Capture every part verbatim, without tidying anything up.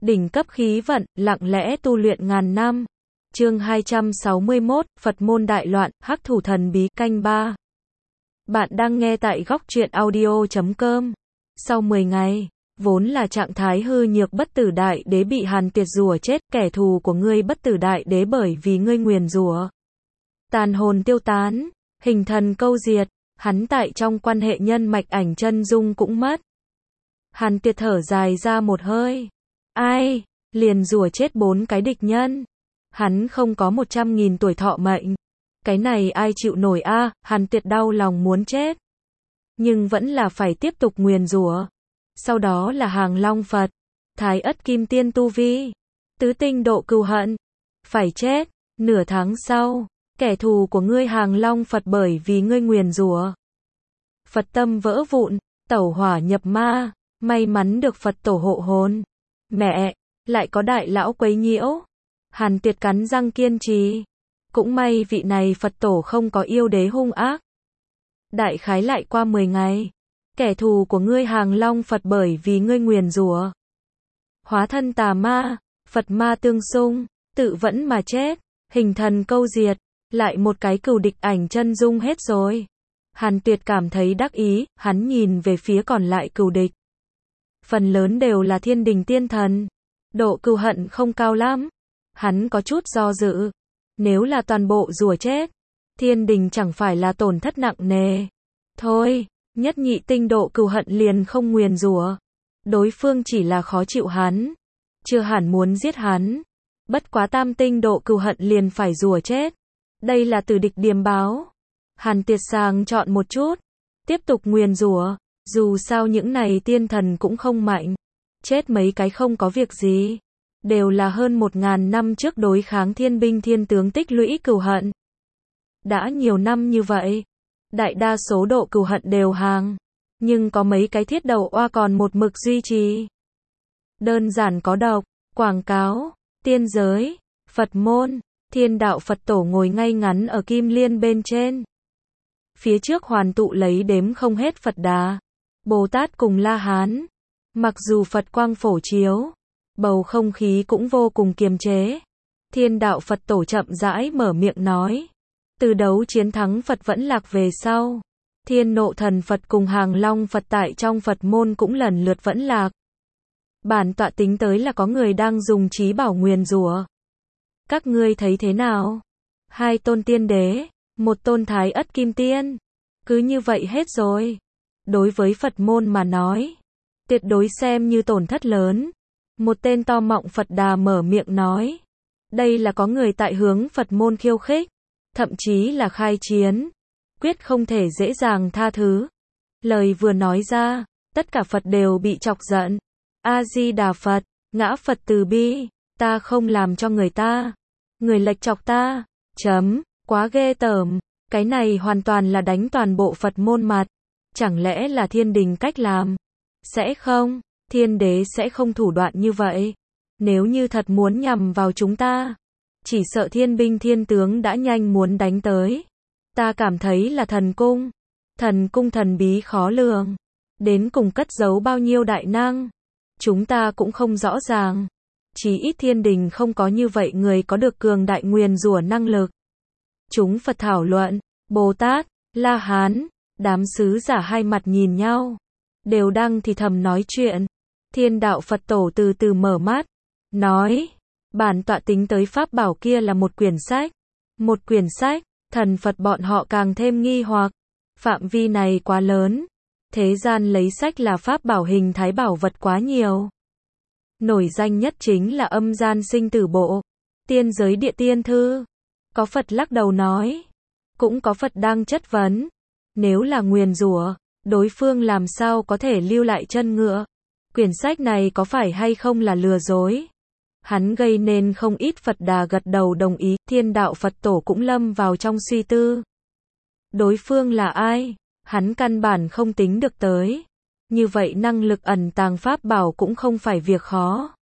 Đỉnh cấp khí vận, lặng lẽ tu luyện ngàn năm. Chương hai trăm sáu mươi mốt, Phật môn đại loạn, hắc thủ thần bí, canh ba. Bạn đang nghe tại góc truyện audio chấm com. Sau mười ngày, vốn là trạng thái hư nhược bất tử đại đế bị Hàn Tuyệt rủa chết, kẻ thù của ngươi bất tử đại đế bởi vì ngươi nguyền rủa tàn hồn tiêu tán, hình thần câu diệt, hắn tại trong quan hệ nhân mạch ảnh chân dung cũng mất. Hàn Tuyệt thở dài ra một hơi. Ai, liền rủa chết bốn cái địch nhân. Hắn không có một trăm nghìn tuổi thọ mệnh. Cái này ai chịu nổi a? À, Hàn Tuyệt đau lòng muốn chết. Nhưng vẫn là phải tiếp tục nguyền rủa. Sau đó là Hàng Long Phật, Thái Ất Kim Tiên tu vi, tứ tinh độ cừu hận. Phải chết. Nửa tháng sau, kẻ thù của ngươi Hàng Long Phật bởi vì ngươi nguyền rủa Phật tâm vỡ vụn, tẩu hỏa nhập ma. May mắn được Phật tổ hộ hồn. Mẹ, lại có đại lão quấy nhiễu. Hàn Tuyệt cắn răng kiên trì. Cũng may vị này Phật tổ không có yêu đế hung ác. Đại khái lại qua mười ngày. Kẻ thù của ngươi Hàng Long Phật bởi vì ngươi nguyền rủa hóa thân tà ma, Phật ma tương xung, tự vẫn mà chết, hình thần câu diệt, lại một cái cừu địch ảnh chân dung hết rồi. Hàn Tuyệt cảm thấy đắc ý, hắn nhìn về phía còn lại cừu địch. Phần lớn đều là thiên đình tiên thần. Độ cừu hận không cao lắm. Hắn có chút do dự. Nếu là toàn bộ rùa chết, thiên đình chẳng phải là tổn thất nặng nề. Thôi, nhất nhị tinh độ cừu hận liền không nguyền rủa. Đối phương chỉ là khó chịu hắn. Chưa hẳn muốn giết hắn. Bất quá tam tinh độ cừu hận liền phải rùa chết. Đây là từ địch điềm báo. Hàn Tuyệt sàng chọn một chút. Tiếp tục nguyền rủa. Dù sao những này tiên thần cũng không mạnh. Chết mấy cái không có việc gì. Đều là hơn một ngàn năm trước đối kháng thiên binh thiên tướng tích lũy cừu hận. Đã nhiều năm như vậy. Đại đa số độ cừu hận đều hàng. Nhưng có mấy cái thiết đầu oa còn một mực duy trì. Đơn giản có độc, quảng cáo, tiên giới, Phật môn, thiên đạo Phật tổ ngồi ngay ngắn ở kim liên bên trên. Phía trước hoàn tụ lấy đếm không hết Phật Đà, Bồ Tát cùng La Hán. Mặc dù Phật quang phổ chiếu, bầu không khí cũng vô cùng kiềm chế. Thiên đạo Phật tổ chậm rãi mở miệng nói. Từ đấu chiến thắng Phật vẫn lạc về sau. Thiên nộ thần Phật cùng Hàng Long Phật tại trong Phật môn cũng lần lượt vẫn lạc. Bản tọa tính tới là có người đang dùng trí bảo nguyền rủa. Các ngươi thấy thế nào? Hai tôn tiên đế, một tôn Thái Ất Kim Tiên. Cứ như vậy hết rồi. Đối với Phật môn mà nói, tuyệt đối xem như tổn thất lớn. Một tên to mọng Phật Đà mở miệng nói. Đây là có người tại hướng Phật môn khiêu khích. Thậm chí là khai chiến. Quyết không thể dễ dàng tha thứ. Lời vừa nói ra, tất cả Phật đều bị chọc giận. A-di-đà Phật, ngã Phật từ bi, ta không làm cho người ta. Người lệch chọc ta. Chấm, quá ghê tởm. Cái này hoàn toàn là đánh toàn bộ Phật môn mặt. Chẳng lẽ là thiên đình cách làm? Sẽ không, thiên đế sẽ không thủ đoạn như vậy. Nếu như thật muốn nhằm vào chúng ta, chỉ sợ thiên binh thiên tướng đã nhanh muốn đánh tới. Ta cảm thấy là thần cung. Thần cung thần bí khó lường. Đến cùng cất giấu bao nhiêu đại năng. Chúng ta cũng không rõ ràng. Chỉ ít thiên đình không có như vậy người có được cường đại nguyền rủa năng lực. Chúng Phật thảo luận. Bồ Tát, La Hán, đám sứ giả hai mặt nhìn nhau. Đều đang thì thầm nói chuyện. Thiên đạo Phật tổ từ từ mở mắt. Nói. Bản tọa tính tới pháp bảo kia là một quyển sách. Một quyển sách. Thần Phật bọn họ càng thêm nghi hoặc. Phạm vi này quá lớn. Thế gian lấy sách là pháp bảo hình thái bảo vật quá nhiều. Nổi danh nhất chính là âm gian sinh tử bộ. Tiên giới địa tiên thư. Có Phật lắc đầu nói. Cũng có Phật đang chất vấn. Nếu là nguyền rủa, đối phương làm sao có thể lưu lại chân ngựa. Quyển sách này có phải hay không là lừa dối. Hắn gây nên không ít Phật Đà gật đầu đồng ý. Thiên đạo Phật tổ cũng lâm vào trong suy tư. Đối phương là ai? Hắn căn bản không tính được tới. Như vậy năng lực ẩn tàng pháp bảo cũng không phải việc khó.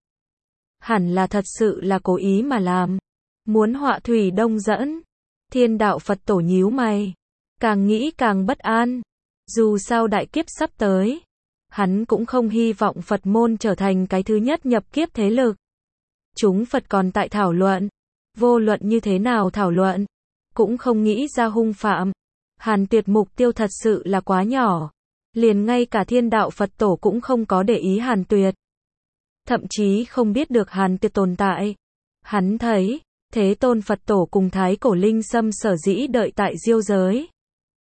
Hẳn là thật sự là cố ý mà làm. Muốn họa thủy đông dẫn. Thiên đạo Phật tổ nhíu mày. Càng nghĩ càng bất an. Dù sao đại kiếp sắp tới. Hắn cũng không hy vọng Phật môn trở thành cái thứ nhất nhập kiếp thế lực. Chúng Phật còn tại thảo luận. Vô luận như thế nào thảo luận, cũng không nghĩ ra hung phạm. Hàn Tuyệt mục tiêu thật sự là quá nhỏ. Liền ngay cả Thiên Đạo Phật Tổ cũng không có để ý Hàn Tuyệt. Thậm chí không biết được Hàn Tuyệt tồn tại. Hắn thấy, Thế Tôn Phật Tổ cùng Thái Cổ Linh Sâm sở dĩ đợi tại Diêu giới.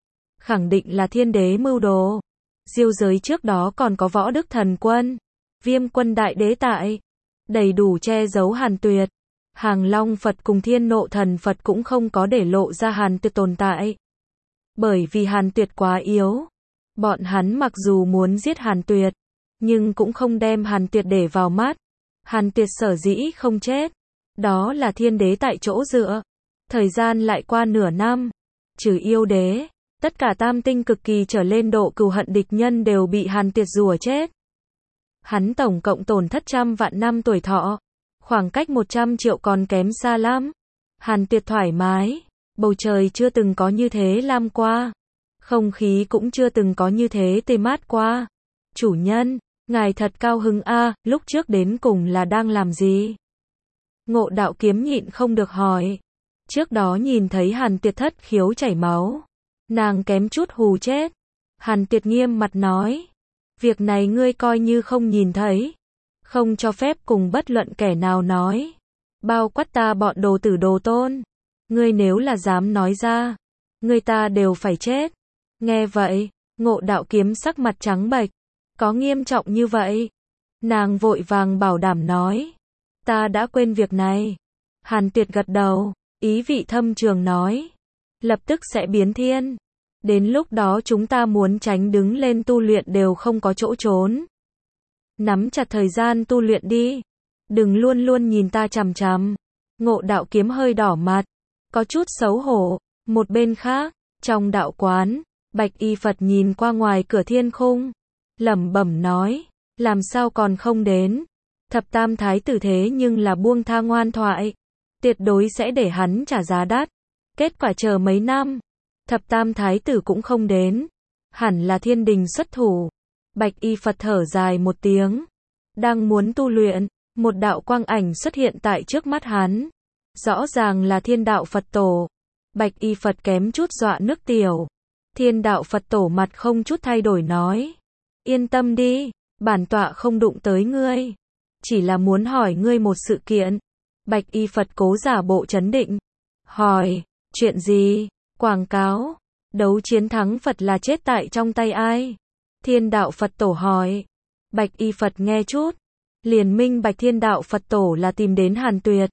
Khẳng định là thiên đế mưu đồ. Diêu giới trước đó còn có Võ Đức Thần Quân, Viêm Quân Đại Đế tại. Đầy đủ che giấu Hàn Tuyệt. Hàng Long Phật cùng Thiên Nộ Thần Phật cũng không có để lộ ra Hàn Tuyệt tồn tại. Bởi vì Hàn Tuyệt quá yếu. Bọn hắn mặc dù muốn giết Hàn Tuyệt, nhưng cũng không đem Hàn Tuyệt để vào mắt. Hàn Tuyệt sở dĩ không chết, đó là thiên đế tại chỗ dựa. Thời gian lại qua nửa năm, trừ yêu đế, tất cả tam tinh cực kỳ trở lên độ cừu hận địch nhân đều bị Hàn Tuyệt rùa chết. Hắn tổng cộng tổn thất trăm vạn năm tuổi thọ, khoảng cách một trăm triệu còn kém xa lắm. Hàn Tuyệt thoải mái, bầu trời chưa từng có như thế lam qua, không khí cũng chưa từng có như thế tê mát qua. Chủ nhân, ngài thật cao hứng a, lúc trước đến cùng là đang làm gì? Ngộ Đạo Kiếm nhịn không được hỏi. Trước đó nhìn thấy Hàn Tuyệt thất khiếu chảy máu, nàng kém chút hù chết. Hàn Tuyệt nghiêm mặt nói, việc này ngươi coi như không nhìn thấy, không cho phép cùng bất luận kẻ nào nói, bao quát ta bọn đồ tử đồ tôn. Ngươi nếu là dám nói ra, ngươi ta đều phải chết. Nghe vậy, Ngộ Đạo Kiếm sắc mặt trắng bệch. Có nghiêm trọng như vậy? Nàng vội vàng bảo đảm nói, ta đã quên việc này. Hàn Tuyệt gật đầu, ý vị thâm trường nói, lập tức sẽ biến thiên. Đến lúc đó chúng ta muốn tránh đứng lên tu luyện đều không có chỗ trốn. Nắm chặt thời gian tu luyện đi. Đừng luôn luôn nhìn ta chằm chằm. Ngộ Đạo Kiếm hơi đỏ mặt, có chút xấu hổ. Một bên khác, trong đạo quán, Bạch Y Phật nhìn qua ngoài cửa thiên khung, lẩm bẩm nói, làm sao còn không đến? Thập Tam Thái tử thế nhưng là buông tha ngoan thoại, tuyệt đối sẽ để hắn trả giá đắt. Kết quả chờ mấy năm, Thập Tam Thái tử cũng không đến, hẳn là thiên đình xuất thủ. Bạch Y Phật thở dài một tiếng, đang muốn tu luyện, một đạo quang ảnh xuất hiện tại trước mắt hắn. Rõ ràng là Thiên Đạo Phật Tổ. Bạch Y Phật kém chút dọa nước tiểu. Thiên Đạo Phật Tổ mặt không chút thay đổi nói, yên tâm đi, bản tọa không đụng tới ngươi, chỉ là muốn hỏi ngươi một sự kiện. Bạch Y Phật cố giả bộ trấn định, hỏi, chuyện gì? Quảng cáo, đấu chiến thắng Phật là chết tại trong tay ai? Thiên Đạo Phật Tổ hỏi. Bạch Y Phật nghe chút, liền minh bạch Thiên Đạo Phật Tổ là tìm đến Hàn Tuyệt.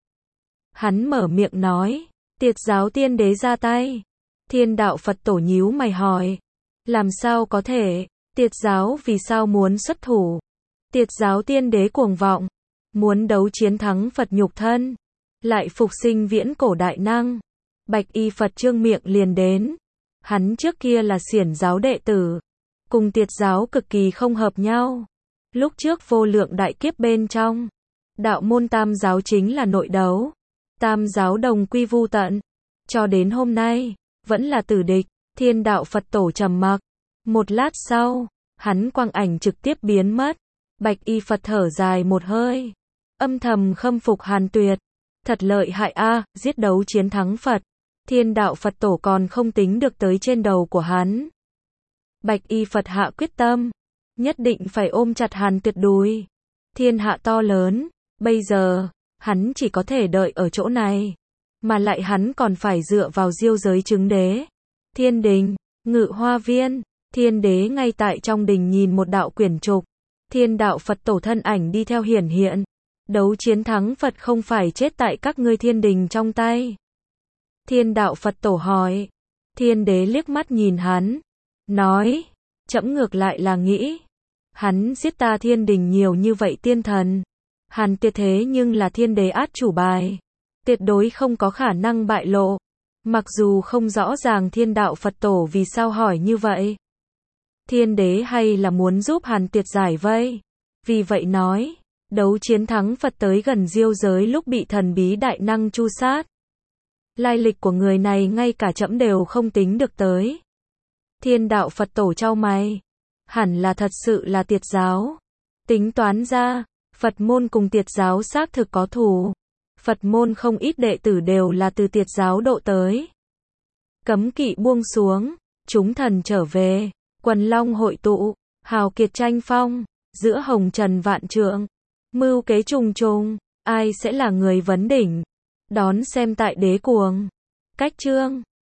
Hắn mở miệng nói, Tiệt giáo tiên đế ra tay. Thiên Đạo Phật Tổ nhíu mày hỏi, làm sao có thể? Tiệt giáo vì sao muốn xuất thủ? Tiệt giáo tiên đế cuồng vọng, muốn đấu chiến thắng Phật nhục thân, lại phục sinh viễn cổ đại năng. Bạch Y Phật trương miệng liền đến. Hắn trước kia là xiển giáo đệ tử, cùng tiệt giáo cực kỳ không hợp nhau. Lúc trước vô lượng đại kiếp bên trong, đạo môn tam giáo chính là nội đấu. Tam giáo đồng quy vu tận, cho đến hôm nay, vẫn là tử địch. Thiên Đạo Phật Tổ trầm mặc. Một lát sau, hắn quang ảnh trực tiếp biến mất. Bạch Y Phật thở dài một hơi, âm thầm khâm phục Hàn Tuyệt. Thật lợi hại a, giết đấu chiến thắng Phật. Thiên Đạo Phật Tổ còn không tính được tới trên đầu của hắn. Bạch Y Phật hạ quyết tâm, nhất định phải ôm chặt Hàn Tuyệt đùi. Thiên hạ to lớn, bây giờ, hắn chỉ có thể đợi ở chỗ này. Mà lại hắn còn phải dựa vào diêu giới chứng đế. Thiên đình, Ngự Hoa Viên, thiên đế ngay tại trong đình nhìn một đạo quyển trục. Thiên Đạo Phật Tổ thân ảnh đi theo hiển hiện. Đấu chiến thắng Phật không phải chết tại các ngươi thiên đình trong tay. Thiên Đạo Phật Tổ hỏi. Thiên đế liếc mắt nhìn hắn, nói, trẫm ngược lại là nghĩ, hắn giết ta thiên đình nhiều như vậy tiên thần. Hàn Tuyệt thế nhưng là thiên đế át chủ bài, tuyệt đối không có khả năng bại lộ. Mặc dù không rõ ràng Thiên Đạo Phật Tổ vì sao hỏi như vậy. Thiên đế hay là muốn giúp Hàn Tuyệt giải vây. Vì vậy nói, đấu chiến thắng Phật tới gần diêu giới lúc bị thần bí đại năng tru sát. Lai lịch của người này ngay cả trẫm đều không tính được tới. Thiên Đạo Phật Tổ chau mày. hẳn là thật sự là Tiệt giáo. Tính toán ra, Phật môn cùng Tiệt giáo xác thực có thù. Phật môn không ít đệ tử đều là từ Tiệt giáo độ tới. Cấm kỵ buông xuống, chúng thần trở về, quần long hội tụ, hào kiệt tranh phong, giữa hồng trần vạn trượng, mưu kế trùng trùng, ai sẽ là người vấn đỉnh? Đón xem tại Đế Cuồng. Cách chương